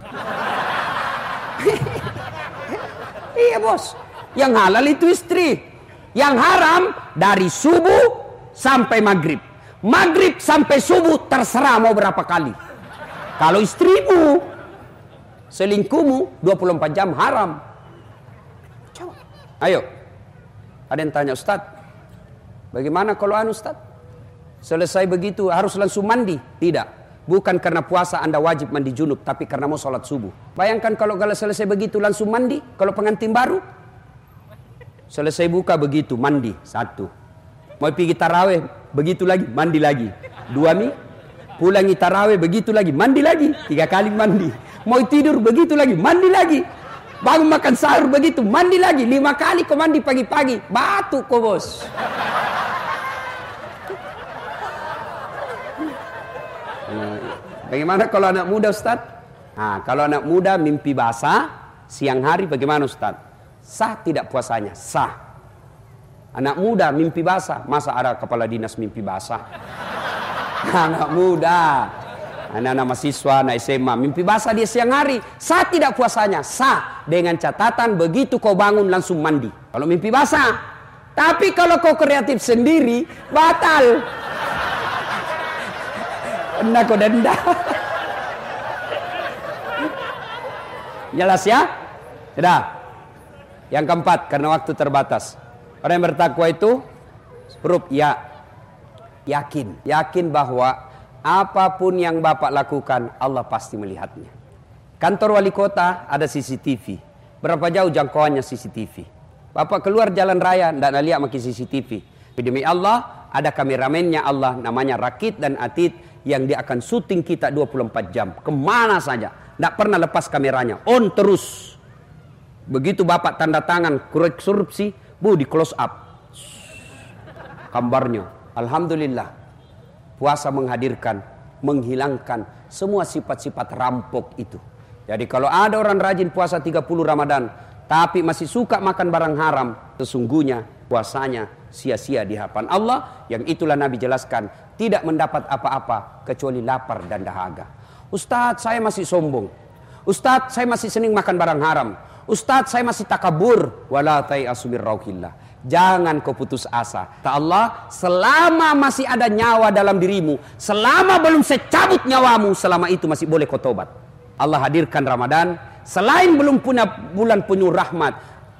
Iya bos. Yang halal itu istri. Yang haram dari subuh sampai maghrib. Maghrib sampai subuh terserah mau berapa kali. Kalau istrimu, selingkuhmu dua puluh empat jam haram. Coba. Ayo. Ada yang tanya, Ustaz, bagaimana kalau anu Ustaz? Selesai begitu harus langsung mandi? Tidak. Bukan karena puasa Anda wajib mandi junub, tapi karena mau sholat subuh. Bayangkan kalau kalau selesai begitu langsung mandi, kalau pengantin baru. Selesai buka begitu, mandi. Satu. Mau pergi tarawih, begitu lagi, mandi lagi. Dua mi. Pulangi tarawih, begitu lagi, mandi lagi. Tiga kali mandi. Mau tidur, begitu lagi, mandi lagi. Bangun makan sahur, begitu, mandi lagi. Lima kali kau mandi pagi-pagi. Batuk kau bos. Bagaimana kalau anak muda Ustaz? Nah, kalau anak muda mimpi basah, siang hari bagaimana Ustaz? Sah tidak puasanya? Sah. Anak muda mimpi basah, masa ada kepala dinas mimpi basah? Anak muda, anak-anak mahasiswa, anak S M A, mimpi basah dia siang hari, sah tidak puasanya? Sah. Dengan catatan begitu kau bangun langsung mandi. Kalau mimpi basah. Tapi kalau kau kreatif sendiri, batal. Kena kau denda. Jelas ya? Sudah. Yang keempat, karena waktu terbatas. Orang yang bertakwa itu huruf ya. Yakin. Yakin bahwa apapun yang Bapak lakukan, Allah pasti melihatnya. Kantor wali kota ada C C T V. Berapa jauh jangkauannya C C T V? Bapak keluar jalan raya, tidak lihat pakai C C T V. Demi Allah, ada kameramennya Allah, namanya Rakit dan Atid, yang dia akan syuting kita dua puluh empat jam. Kemana saja. Tidak pernah lepas kameranya. On terus. Begitu Bapak tanda tangan korupsi, bu di close up gambarnya. Alhamdulillah, puasa menghadirkan, menghilangkan semua sifat-sifat rampok itu. Jadi kalau ada orang rajin puasa tiga puluh Ramadan tapi masih suka makan barang haram, sesungguhnya puasanya sia-sia di hadapan Allah. Yang itulah Nabi jelaskan, tidak mendapat apa-apa kecuali lapar dan dahaga. Ustadz, saya masih sombong. Ustadz, saya masih senang makan barang haram. Ustadz, saya masih takabur. Wala tai'asu min rauhillah. Jangan kau putus asa. Kata Allah, selama masih ada nyawa dalam dirimu, selama belum secabut nyawamu, selama itu masih boleh kau tobat. Allah hadirkan Ramadan, selain belum punya bulan penuh rahmat,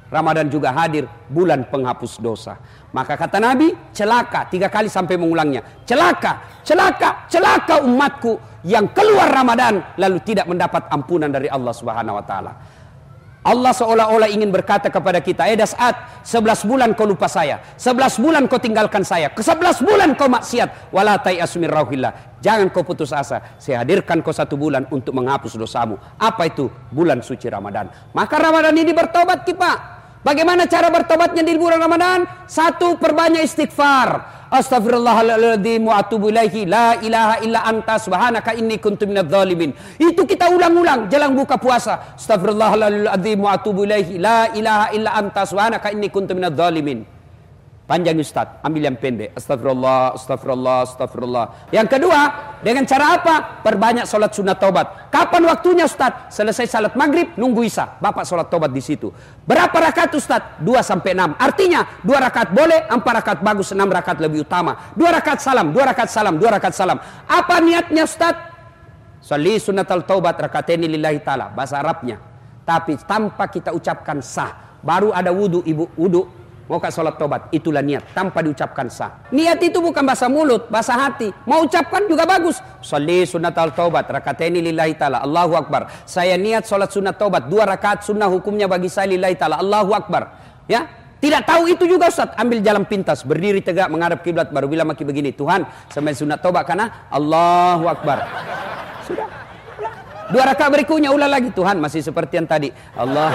Ramadan juga hadir, bulan penghapus dosa. Maka kata Nabi, celaka, tiga kali sampai mengulangnya. Celaka, celaka, celaka umatku yang keluar Ramadan lalu tidak mendapat ampunan dari Allah Subhanahu wa taala. Allah seolah-olah ingin berkata kepada kita, eh Das'at, sebelas bulan kau lupa saya, sebelas bulan kau tinggalkan saya, ke sebelas bulan kau maksiat, wala tai'as min rauhillah, jangan kau putus asa, saya hadirkan kau satu bulan untuk menghapus dosamu. Apa itu? Bulan suci Ramadan. Maka Ramadan ini bertobat kita. Bagaimana cara bertobatnya di bulan Ramadan? Satu, perbanyak istighfar. Astaghfirullahaladzim wa atubu ilaihi, la ilaha illa anta subhanaka inni kuntu minadz zalimin. Itu kita ulang-ulang jelang buka puasa. Astaghfirullahaladzim wa atubu ilaihi, la ilaha illa anta subhanaka inni kuntu minadz zalimin. Panjang Ustaz, ambil yang pendek. Astagfirullah, astagfirullah, astagfirullah. Yang kedua, dengan cara apa? Perbanyak salat sunat taubat. Kapan waktunya Ustaz? Selesai salat maghrib, nunggu isya. Bapak salat taubat di situ. Berapa rakaat Ustaz? dua sampai enam. Artinya, dua rakaat boleh, empat rakaat bagus, enam rakaat lebih utama. Dua rakaat salam, dua rakaat salam, dua rakaat salam. Apa niatnya Ustaz? Sholli sunatal taubat rakataini lillahi ta'ala. Bahasa Arabnya. Tapi tanpa kita ucapkan sah. Baru ada wudu, ibu, wudu. Mau ke sholat tobat, itulah niat, tanpa diucapkan sah. Niat itu bukan bahasa mulut, bahasa hati. Mau ucapkan juga bagus. Sholli sunatal taubat, rakataini lillahi ta'ala, Allahu Akbar. Saya niat sholat sunat taubat, dua rakaat sunnah hukumnya bagi saya lillahi ta'ala, Allahu Akbar. Ya, tidak tahu itu juga Ustaz, ambil jalan pintas, berdiri tegak menghadap kiblat, baru bilang maki begini, Tuhan, sampai sunat taubat karena Allahu Akbar. Sudah. Dua rakaat berikutnya ulang lagi, Tuhan, masih seperti yang tadi. Allah.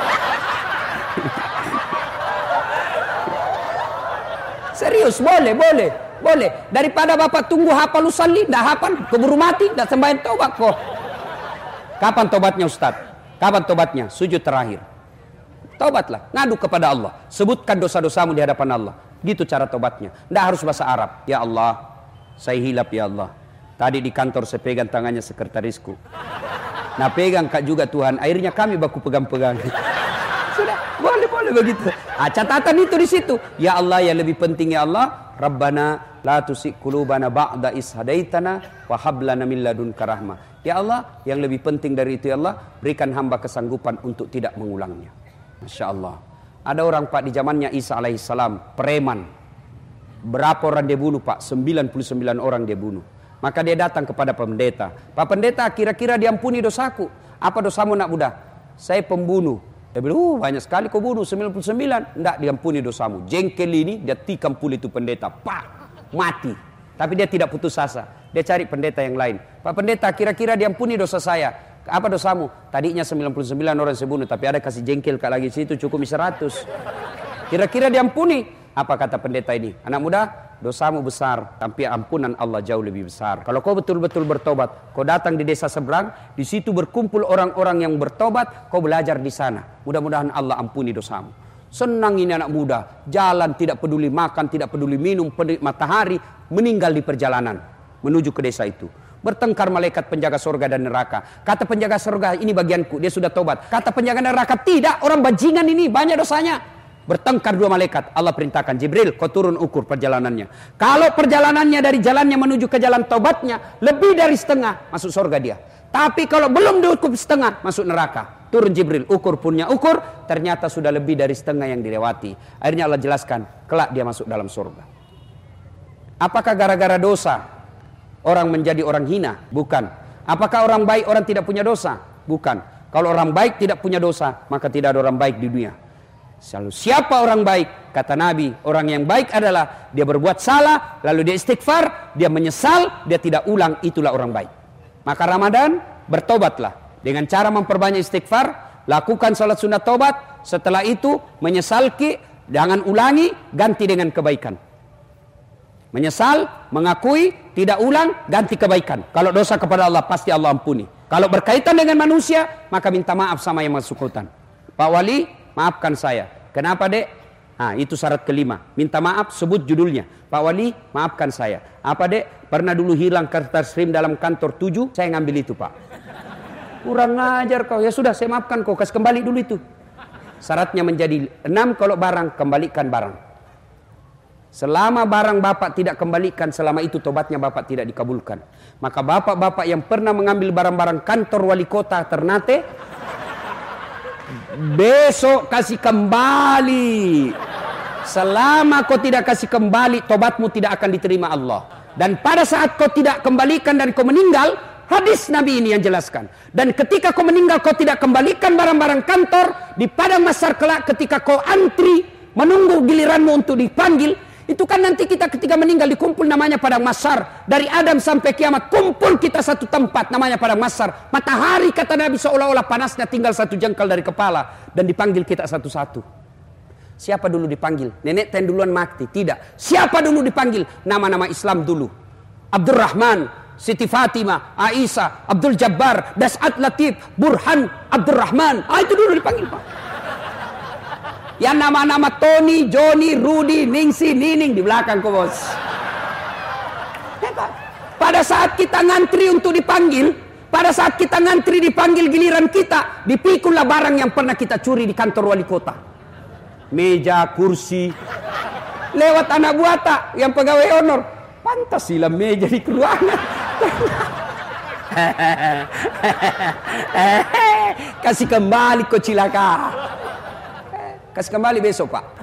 Serius, boleh, boleh, boleh. Daripada Bapak tunggu hafal usalli, dah hafal, keburu mati, dah sembahyang tobat kok. Kapan tobatnya Ustaz? Kapan tobatnya? Sujud terakhir. Tobatlah, ngadu kepada Allah. Sebutkan dosa-dosamu di hadapan Allah. Gitu cara tobatnya. Nggak harus bahasa Arab. Ya Allah, saya hilap ya Allah. Tadi di kantor saya pegang tangannya sekretarisku. Nah pegang kak juga Tuhan. Akhirnya kami baku pegang-pegang. Sudah, boleh, boleh begitu. Ah, catatan itu di situ. Ya Allah, yang lebih penting ya Allah, Rabbana la tusik qulubana ba'da is hadaitana wa hab lana min ladunka rahmah. Ya Allah, yang lebih penting dari itu ya Allah, berikan hamba kesanggupan untuk tidak mengulangnya. Masya Allah. Ada orang Pak di zamannya Isa alaihissalam, preman. Berapa orang dia bunuh Pak? sembilan puluh sembilan orang dia bunuh. Maka dia datang kepada pendeta. Pak pendeta, kira-kira diampuni dosaku. Apa dosamu nak muda? Saya pembunuh. Dia bilang, oh, banyak sekali kau bunuh, sembilan puluh sembilan. Tidak, diampuni dosamu. Jengkel ini, dia tikam puli itu pendeta. Pak, mati. Tapi dia tidak putus asa. Dia cari pendeta yang lain. Pak pendeta, kira-kira diampuni dosa saya. Apa dosamu? Tadinya sembilan puluh sembilan orang saya bunuh, tapi ada kasih jengkel kak lagi situ, cukup seratus. Kira-kira diampuni. Apa kata pendeta ini? Anak muda, dosamu besar, tapi ampunan Allah jauh lebih besar. Kalau kau betul-betul bertobat, kau datang di desa seberang, di situ berkumpul orang-orang yang bertobat, kau belajar di sana. Mudah-mudahan Allah ampuni dosamu. Senang ini anak muda, jalan tidak peduli makan, tidak peduli minum, peduli matahari, meninggal di perjalanan menuju ke desa itu. Bertengkar malaikat penjaga surga dan neraka. Kata penjaga surga, ini bagianku, dia sudah tobat. Kata penjaga neraka, tidak, orang bajingan ini banyak dosanya. Bertengkar dua malaikat. Allah perintahkan, Jibril, kau turun ukur perjalanannya. Kalau perjalanannya dari jalannya menuju ke jalan taubatnya lebih dari setengah, masuk surga dia. Tapi kalau belum diukur setengah, masuk neraka. Turun Jibril, ukur punya ukur, ternyata sudah lebih dari setengah yang dilewati. Akhirnya Allah jelaskan, kelak dia masuk dalam surga. Apakah gara-gara dosa orang menjadi orang hina? Bukan. Apakah orang baik orang tidak punya dosa? Bukan. Kalau orang baik tidak punya dosa, maka tidak ada orang baik di dunia. Selalu siapa orang baik? Kata Nabi, orang yang baik adalah dia berbuat salah, lalu dia istighfar, dia menyesal, dia tidak ulang, itulah orang baik. Maka Ramadan, bertobatlah. Dengan cara memperbanyak istighfar, lakukan salat sunat tobat, setelah itu menyesal ki, jangan ulangi, ganti dengan kebaikan. Menyesal, mengakui, tidak ulang, ganti kebaikan. Kalau dosa kepada Allah, pasti Allah ampuni. Kalau berkaitan dengan manusia, maka minta maaf sama yang bersangkutan. Pak Wali, maafkan saya. Kenapa dek? Nah, itu syarat kelima. Minta maaf, sebut judulnya. Pak Wali, maafkan saya. Apa dek? Pernah dulu hilang kertas krim dalam kantor tujuh, saya ngambil itu Pak. Kurang ajar kau. Ya sudah, saya maafkan kau. Kasih kembali dulu itu. Syaratnya menjadi enam, kalau barang, kembalikan barang. Selama barang bapak tidak kembalikan, selama itu tobatnya bapak tidak dikabulkan. Maka bapak-bapak yang pernah mengambil barang-barang kantor wali kota Ternate, Besok kasih kembali. Selama kau tidak kasih kembali, tobatmu tidak akan diterima Allah. Dan pada saat kau tidak kembalikan dan kau meninggal, hadis Nabi ini yang jelaskan. Dan ketika kau meninggal, kau tidak kembalikan barang-barang kantor, di padang mahsyar kelak ketika kau antri menunggu giliranmu untuk dipanggil, itu kan nanti kita ketika meninggal dikumpul namanya padang mahsyar. Dari Adam sampai kiamat kumpul kita satu tempat namanya padang mahsyar. Matahari kata Nabi seolah-olah panasnya tinggal satu jengkal dari kepala, dan dipanggil kita satu-satu. Siapa dulu dipanggil? Nenek ten duluan mati? Tidak. Siapa dulu dipanggil? Nama-nama Islam dulu. Abdurrahman, Siti Fatimah, Aisyah, Abdul Jabbar, Das'at Latif, Burhan, Abdurrahman. Ah, itu dulu dipanggil, Pak. Yang nama-nama Tony, Johnny, Rudy, Ningsi, Nining di belakang kok, bos. Pada saat kita ngantri untuk dipanggil, pada saat kita ngantri dipanggil giliran kita, dipikullah barang yang pernah kita curi di kantor wali kota. Meja, kursi. Lewat anak buah tak yang pegawai honor. Pantas silam meja di ruangan. Kasih kembali kau cilaka. Kasih kembali besok, Pak.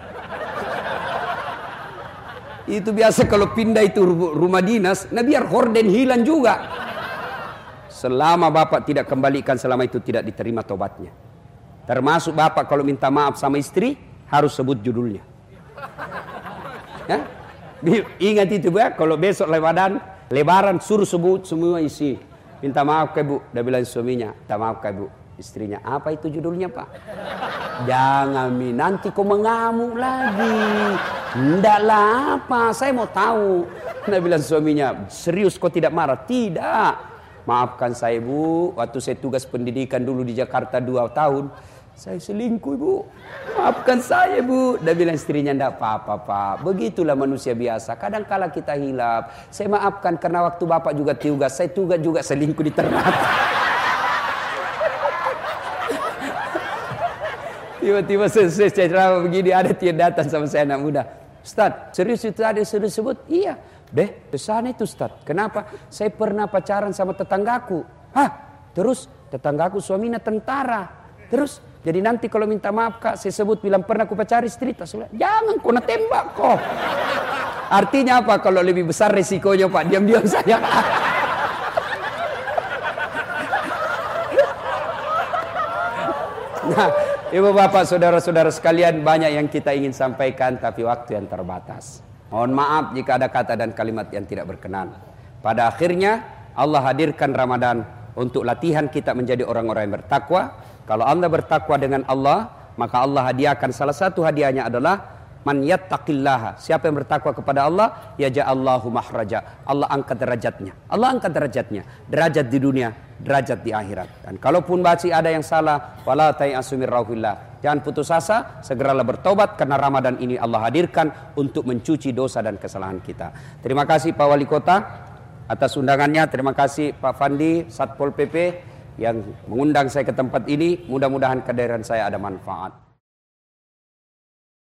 Itu biasa kalau pindah itu rumah dinas, nah biar horden hilang juga. Selama Bapak tidak kembalikan, selama itu tidak diterima tobatnya. Termasuk Bapak kalau minta maaf sama istri, harus sebut judulnya. Ya? Ingat itu, ya, kalau besok lebaran, lebaran suruh sebut semua isi. Minta maaf ke Bu, dia bilang suaminya, minta maaf ke Bu. Istrinya, apa itu judulnya, Pak? Jangan Mi, nanti kau mengamuk lagi. Ndaklah apa, saya mau tahu. Dia bilang suaminya, serius kau tidak marah? Tidak. Maafkan saya Bu, waktu saya tugas pendidikan dulu di Jakarta dua tahun, saya selingkuh Bu. Maafkan saya Bu. Dia bilang istrinya, ndak apa-apa Pak. Begitulah manusia biasa. Kadang kala kita hilap. Saya maafkan karena waktu Bapak juga tugas, saya tugas juga selingkuh di Ternate. Tiba-tiba selesai ceramah begini, ada dia datang sama saya anak muda. Ustaz, serius itu ada sudah sebut? Iya. Deh, kesana itu Ustaz. Kenapa? Saya pernah pacaran sama tetanggaku. Hah? Terus tetanggaku suaminya tentara. Terus, jadi nanti kalau minta maaf Kak, saya sebut bilang pernah aku pacari istri. Jangan, kau nak tembak kok. Artinya apa? Kalau lebih besar resikonya Pak, diam-diam saja. Nah, Ibu bapak saudara-saudara sekalian, banyak yang kita ingin sampaikan tapi waktu yang terbatas. Mohon maaf jika ada kata dan kalimat yang tidak berkenan. Pada akhirnya Allah hadirkan Ramadan untuk latihan kita menjadi orang-orang yang bertakwa. Kalau Anda bertakwa dengan Allah, maka Allah hadiahkan salah satu hadiahnya adalah man yattaqillaha. Siapa yang bertakwa kepada Allah, yaj'allahu mahraja. Allah angkat derajatnya. Allah angkat derajatnya. Derajat di dunia, derajat di akhirat. Dan kalaupun masih ada yang salah, wala tayasu mir rauhillah. Jangan putus asa, segeralah bertobat karena Ramadan ini Allah hadirkan untuk mencuci dosa dan kesalahan kita. Terima kasih Pak Wali Kota atas undangannya. Terima kasih Pak Fandi Satpol P P yang mengundang saya ke tempat ini. Mudah-mudahan kehadiran saya ada manfaat.